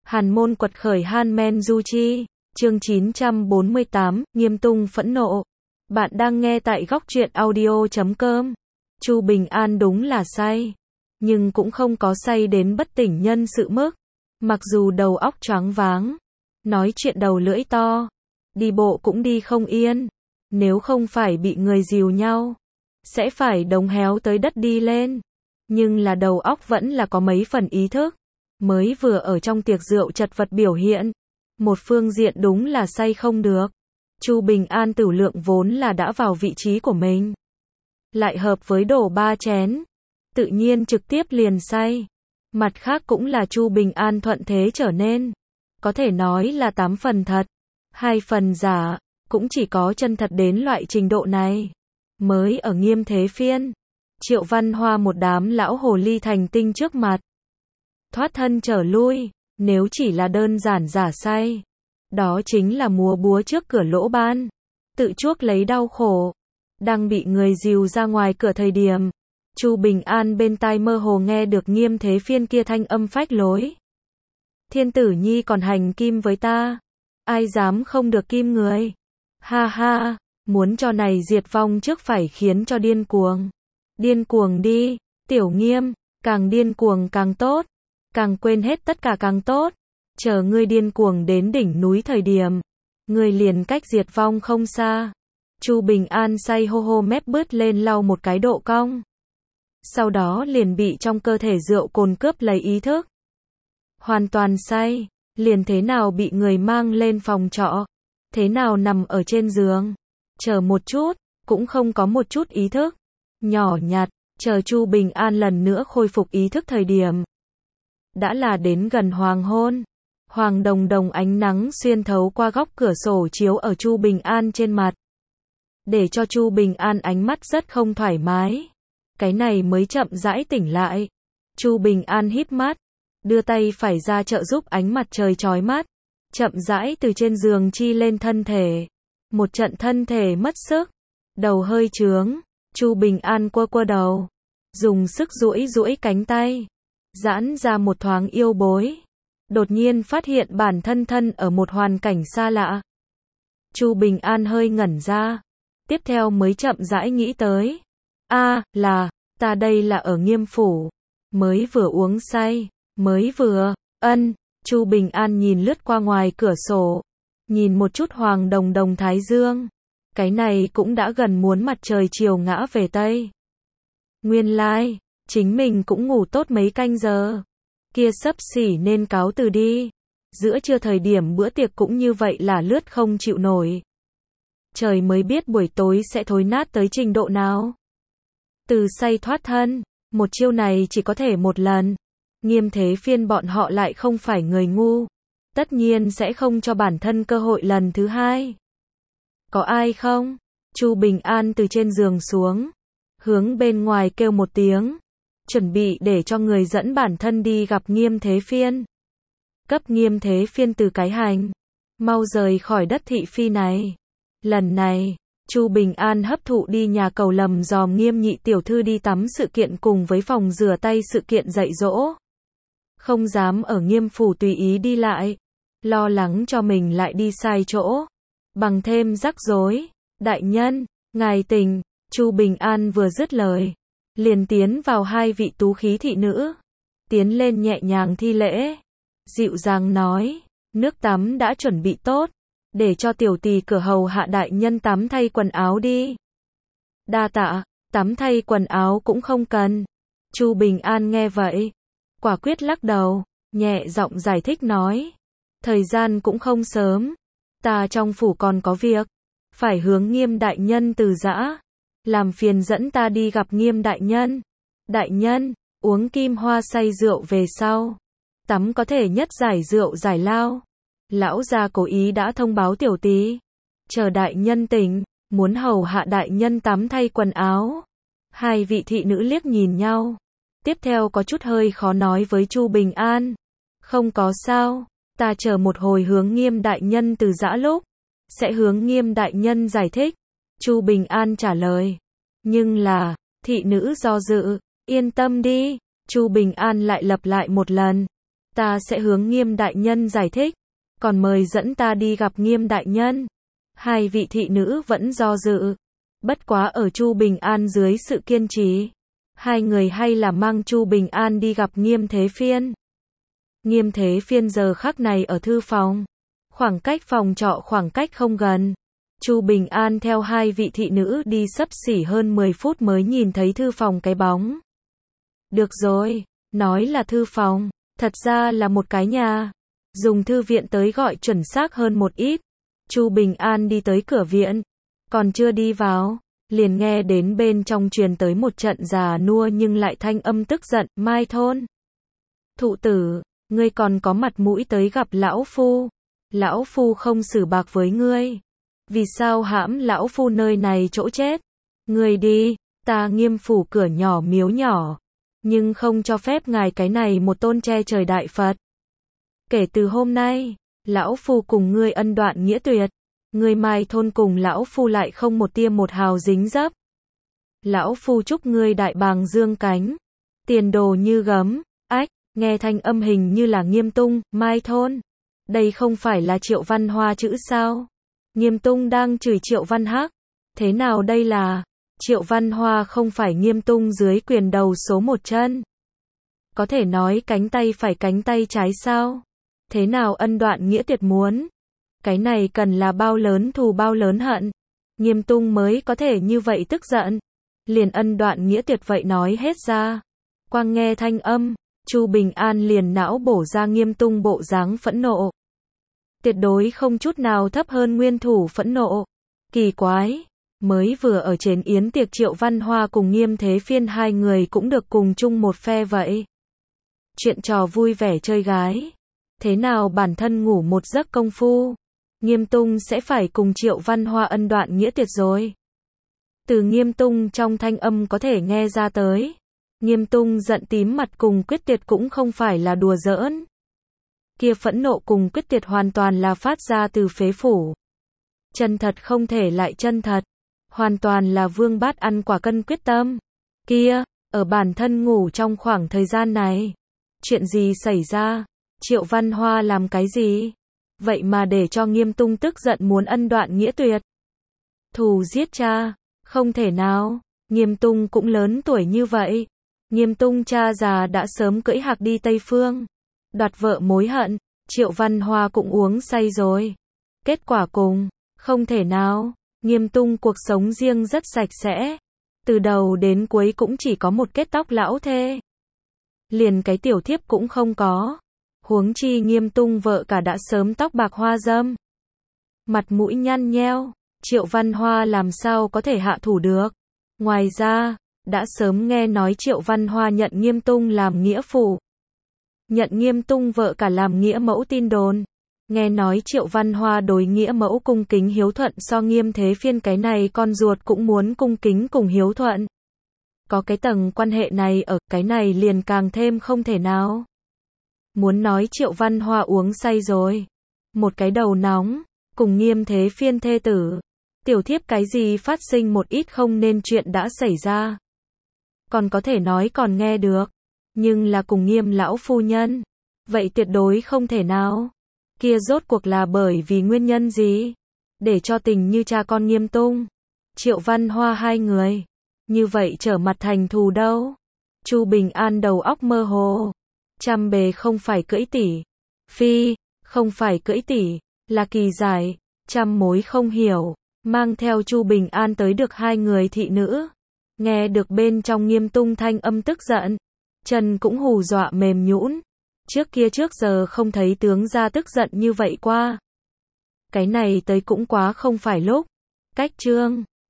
Hàn môn quật khởi Han Men Du Chi, chương 948, Nghiêm Tung phẫn nộ. Bạn đang nghe tại góc truyện audio.com. Chu Bình An đúng là say, nhưng cũng không có say đến bất tỉnh nhân sự mức. Mặc dù đầu óc choáng váng, nói chuyện đầu lưỡi to, đi bộ cũng đi không yên, nếu không phải bị người dìu nhau, sẽ phải đống héo tới đất đi lên. Nhưng là đầu óc vẫn là có mấy phần ý thức. Mới vừa ở trong tiệc rượu chật vật biểu hiện, một phương diện đúng là say không được. Chu Bình An tử lượng vốn là đã vào vị trí của mình, lại hợp với đổ 3 chén, tự nhiên trực tiếp liền say. Mặt khác cũng là Chu Bình An thuận thế trở nên, có thể nói là 8 phần thật, 2 phần giả, cũng chỉ có chân thật đến loại trình độ này. Mới ở Nghiêm Thế Phiên, Triệu Văn Hoa một đám lão hồ ly thành tinh trước mặt, thoát thân trở lui, nếu chỉ là đơn giản giả say, đó chính là múa búa trước cửa lỗ ban, tự chuốc lấy đau khổ. Đang bị người dìu ra ngoài cửa thời điểm, Chu Bình An bên tai mơ hồ nghe được Nghiêm Thế Phiên kia thanh âm phách lối. Thiên tử nhi còn hành kim với ta, ai dám không được kim người. Ha ha, muốn cho này diệt vong trước phải khiến cho điên cuồng. Điên cuồng đi, Tiểu Nghiêm, càng điên cuồng càng tốt, càng quên hết tất cả càng tốt. Chờ ngươi điên cuồng đến đỉnh núi thời điểm, ngươi liền cách diệt vong không xa. Chu Bình An say hô hô mép bứt lên lau một cái độ cong. Sau đó liền bị trong cơ thể rượu cồn cướp lấy ý thức. Hoàn toàn say, liền thế nào bị người mang lên phòng trọ, thế nào nằm ở trên giường. Chờ một chút, cũng không có một chút ý thức. Nhỏ nhặt, chờ Chu Bình An lần nữa khôi phục ý thức thời điểm, đã là đến gần hoàng hôn. Hoàng đồng đồng ánh nắng xuyên thấu qua góc cửa sổ chiếu ở Chu Bình An trên mặt, để cho Chu Bình An ánh mắt rất không thoải mái. Cái này mới chậm rãi tỉnh lại. Chu Bình An híp mắt, đưa tay phải ra trợ giúp ánh mặt trời chói mắt, chậm rãi từ trên giường chi lên thân thể. Một trận thân thể mất sức, đầu hơi trướng, Chu Bình An quơ quơ đầu, dùng sức duỗi duỗi cánh tay, giãn ra một thoáng yêu bối. Đột nhiên phát hiện bản thân thân ở một hoàn cảnh xa lạ. Chu Bình An hơi ngẩn ra, tiếp theo mới chậm rãi nghĩ tới. Là, ta đây là ở Nghiêm phủ, mới vừa uống say, mới vừa, Chu Bình An nhìn lướt qua ngoài cửa sổ, nhìn một chút hoàng đồng đồng thái dương. Cái này cũng đã gần muốn mặt trời chiều ngã về Tây. Nguyên lai, chính mình cũng ngủ tốt mấy canh giờ. Kia xấp xỉ nên cáo từ đi. Giữa trưa thời điểm bữa tiệc cũng như vậy là lướt không chịu nổi. Trời mới biết buổi tối sẽ thối nát tới trình độ nào. Từ say thoát thân, một chiêu này chỉ có thể một lần. Nghiêm Thế Phiên bọn họ lại không phải người ngu, tất nhiên sẽ không cho bản thân cơ hội lần thứ hai. Có ai không? Chu Bình An từ trên giường xuống, hướng bên ngoài kêu một tiếng, chuẩn bị để cho người dẫn bản thân đi gặp Nghiêm Thế Phiên. Cấp Nghiêm Thế Phiên từ cái hành, mau rời khỏi đất thị phi này. Lần này, Chu Bình An hấp thụ đi nhà cầu lầm dòm Nghiêm nhị tiểu thư đi tắm sự kiện cùng với phòng rửa tay sự kiện dạy dỗ. Không dám ở Nghiêm phủ tùy ý đi lại, lo lắng cho mình lại đi sai chỗ, bằng thêm rắc rối. Đại nhân, ngài tỉnh. Chu Bình An vừa dứt lời, liền tiến vào hai vị tú khí thị nữ, tiến lên nhẹ nhàng thi lễ, dịu dàng nói, nước tắm đã chuẩn bị tốt, để cho tiểu tỳ cửa hầu hạ đại nhân tắm thay quần áo đi. Đa tạ, tắm thay quần áo cũng không cần. Chu Bình An nghe vậy, quả quyết lắc đầu, nhẹ giọng giải thích nói, thời gian cũng không sớm, ta trong phủ còn có việc, phải hướng Nghiêm đại nhân từ giã, làm phiền dẫn ta đi gặp Nghiêm đại nhân. Đại nhân, uống kim hoa say rượu về sau, tắm có thể nhất giải rượu giải lao. Lão gia cố ý đã thông báo tiểu tí, chờ đại nhân tỉnh, muốn hầu hạ đại nhân tắm thay quần áo. Hai vị thị nữ liếc nhìn nhau, tiếp theo có chút hơi khó nói với Chu Bình An. Không có sao, ta chờ một hồi hướng Nghiêm đại nhân từ giã lúc, sẽ hướng Nghiêm đại nhân giải thích. Chu Bình An trả lời. Nhưng là, thị nữ do dự, yên tâm đi. Chu Bình An lại lặp lại một lần. ta sẽ hướng Nghiêm đại nhân giải thích, còn mời dẫn ta đi gặp Nghiêm đại nhân. Hai vị thị nữ vẫn do dự. Bất quá ở Chu Bình An dưới sự kiên trì, hai người hay là mang Chu Bình An đi gặp Nghiêm Thế Phiên. Nghiêm Thế Phiên giờ khắc này ở thư phòng. Khoảng cách phòng trọ khoảng cách không gần. Chu Bình An theo hai vị thị nữ đi xấp xỉ hơn 10 phút mới nhìn thấy thư phòng cái bóng. Được rồi, nói là thư phòng, thật ra là một cái nhà. Dùng thư viện tới gọi chuẩn xác hơn một ít. Chu Bình An đi tới cửa viện, còn chưa đi vào, liền nghe đến bên trong truyền tới một trận già nua nhưng lại thanh âm tức giận, Mai Thôn. Thụ tử, ngươi còn có mặt mũi tới gặp lão phu. Lão phu không xử bạc với ngươi. Vì sao hãm lão phu nơi này chỗ chết? Ngươi đi, ta Nghiêm phủ cửa nhỏ miếu nhỏ, nhưng không cho phép ngài cái này một tôn che trời đại Phật. Kể từ hôm nay, lão phu cùng ngươi ân đoạn nghĩa tuyệt. Ngươi Mai Thôn cùng lão phu lại không một tia một hào dính dấp. Lão phu chúc ngươi đại bàng dương cánh, tiền đồ như gấm. Ách, nghe thanh âm hình như là Nghiêm Tung, Mai Thôn. Đây không phải là Triệu Văn Hoa chữ sao? Nghiêm Tung đang chửi Triệu Văn Hắc. Thế nào đây là? Triệu Văn Hoa không phải Nghiêm Tung dưới quyền đầu số một chân. Có thể nói cánh tay phải cánh tay trái sao? Thế nào ân đoạn nghĩa tuyệt muốn? Cái này cần là bao lớn thù bao lớn hận. Nghiêm Tung mới có thể như vậy tức giận. Liền ân đoạn nghĩa tuyệt vậy nói hết ra. Quang nghe thanh âm, Chu Bình An liền não bổ ra Nghiêm Tung bộ dáng phẫn nộ. Tuyệt đối không chút nào thấp hơn nguyên thủ phẫn nộ. Kỳ quái, mới vừa ở trên yến tiệc Triệu Văn Hoa cùng Nghiêm Thế Phiên hai người cũng được cùng chung một phe vậy. Chuyện trò vui vẻ chơi gái. Thế nào bản thân ngủ một giấc công phu, Nghiêm Tung sẽ phải cùng Triệu Văn Hoa ân đoạn nghĩa tuyệt rồi. Từ Nghiêm Tung trong thanh âm có thể nghe ra tới. Nghiêm Tung giận tím mặt cùng quyết tuyệt cũng không phải là đùa giỡn. Kia phẫn nộ cùng quyết tuyệt hoàn toàn là phát ra từ phế phủ. Chân thật không thể lại chân thật. Hoàn toàn là vương bát ăn quả cân quyết tâm. Kia, ở bản thân ngủ trong khoảng thời gian này. Chuyện gì xảy ra? Triệu Văn Hoa làm cái gì? Vậy mà để cho Nghiêm Tung tức giận muốn ân đoạn nghĩa tuyệt. Thù giết cha, không thể nào. Nghiêm Tung cũng lớn tuổi như vậy. Nghiêm Tung cha già đã sớm cưỡi hạc đi Tây Phương. Đoạt vợ mối hận, Triệu Văn Hoa cũng uống say rồi. Kết quả cùng, không thể nào. Nghiêm Tung cuộc sống riêng rất sạch sẽ. Từ đầu đến cuối cũng chỉ có một kết tóc lão thê. Liền cái tiểu thiếp cũng không có. Huống chi Nghiêm Tung vợ cả đã sớm tóc bạc hoa dâm. Mặt mũi nhăn nheo, Triệu Văn Hoa làm sao có thể hạ thủ được. Ngoài ra, đã sớm nghe nói Triệu Văn Hoa nhận Nghiêm Tung làm nghĩa phụ. Nhận Nghiêm Tung vợ cả làm nghĩa mẫu tin đồn. Nghe nói Triệu Văn Hoa đối nghĩa mẫu cung kính hiếu thuận so Nghiêm Thế Phiên cái này con ruột cũng muốn cung kính cùng hiếu thuận. Có cái tầng quan hệ này ở cái này liền càng thêm không thể nào. Muốn nói Triệu Văn Hoa uống say rồi. Một cái đầu nóng, cùng Nghiêm Thế Phiên thê tử. Tiểu thiếp cái gì phát sinh một ít không nên chuyện đã xảy ra. Còn có thể nói còn nghe được. Nhưng là cùng Nghiêm lão phu nhân. Vậy tuyệt đối không thể nào. Kia rốt cuộc là bởi vì nguyên nhân gì? Để cho tình như cha con Nghiêm Tung, Triệu Văn Hoa hai người. Như vậy trở mặt thành thù đâu? Chu Bình An đầu óc mơ hồ. Trăm bề không phải cưỡi tỷ. Phi, không phải cưỡi tỷ, là kỳ giải. Trăm mối không hiểu. Mang theo Chu Bình An tới được hai người thị nữ. Nghe được bên trong Nghiêm Tung thanh âm tức giận. Chân cũng hù dọa mềm nhũn. Trước kia trước giờ không thấy tướng gia tức giận như vậy qua. Cái này tới cũng quá không phải lúc. Cách chương